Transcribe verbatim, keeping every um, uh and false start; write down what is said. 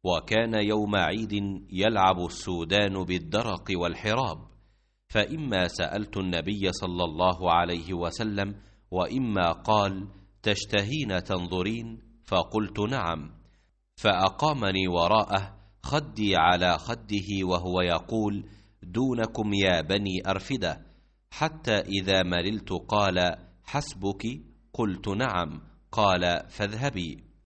وكان يوم عيد يلعب السودان بالدرق والحراب، فإما سألت النبي صلى الله عليه وسلم، وإما قال: تشتهين تنظرين؟ فقلت: نعم. فأقامني وراءه خدي على خده وهو يقول: دونكم يا بني أرفدة، حتى إذا مللت قال: حسبك؟ قلت: نعم. قال: فاذهبي.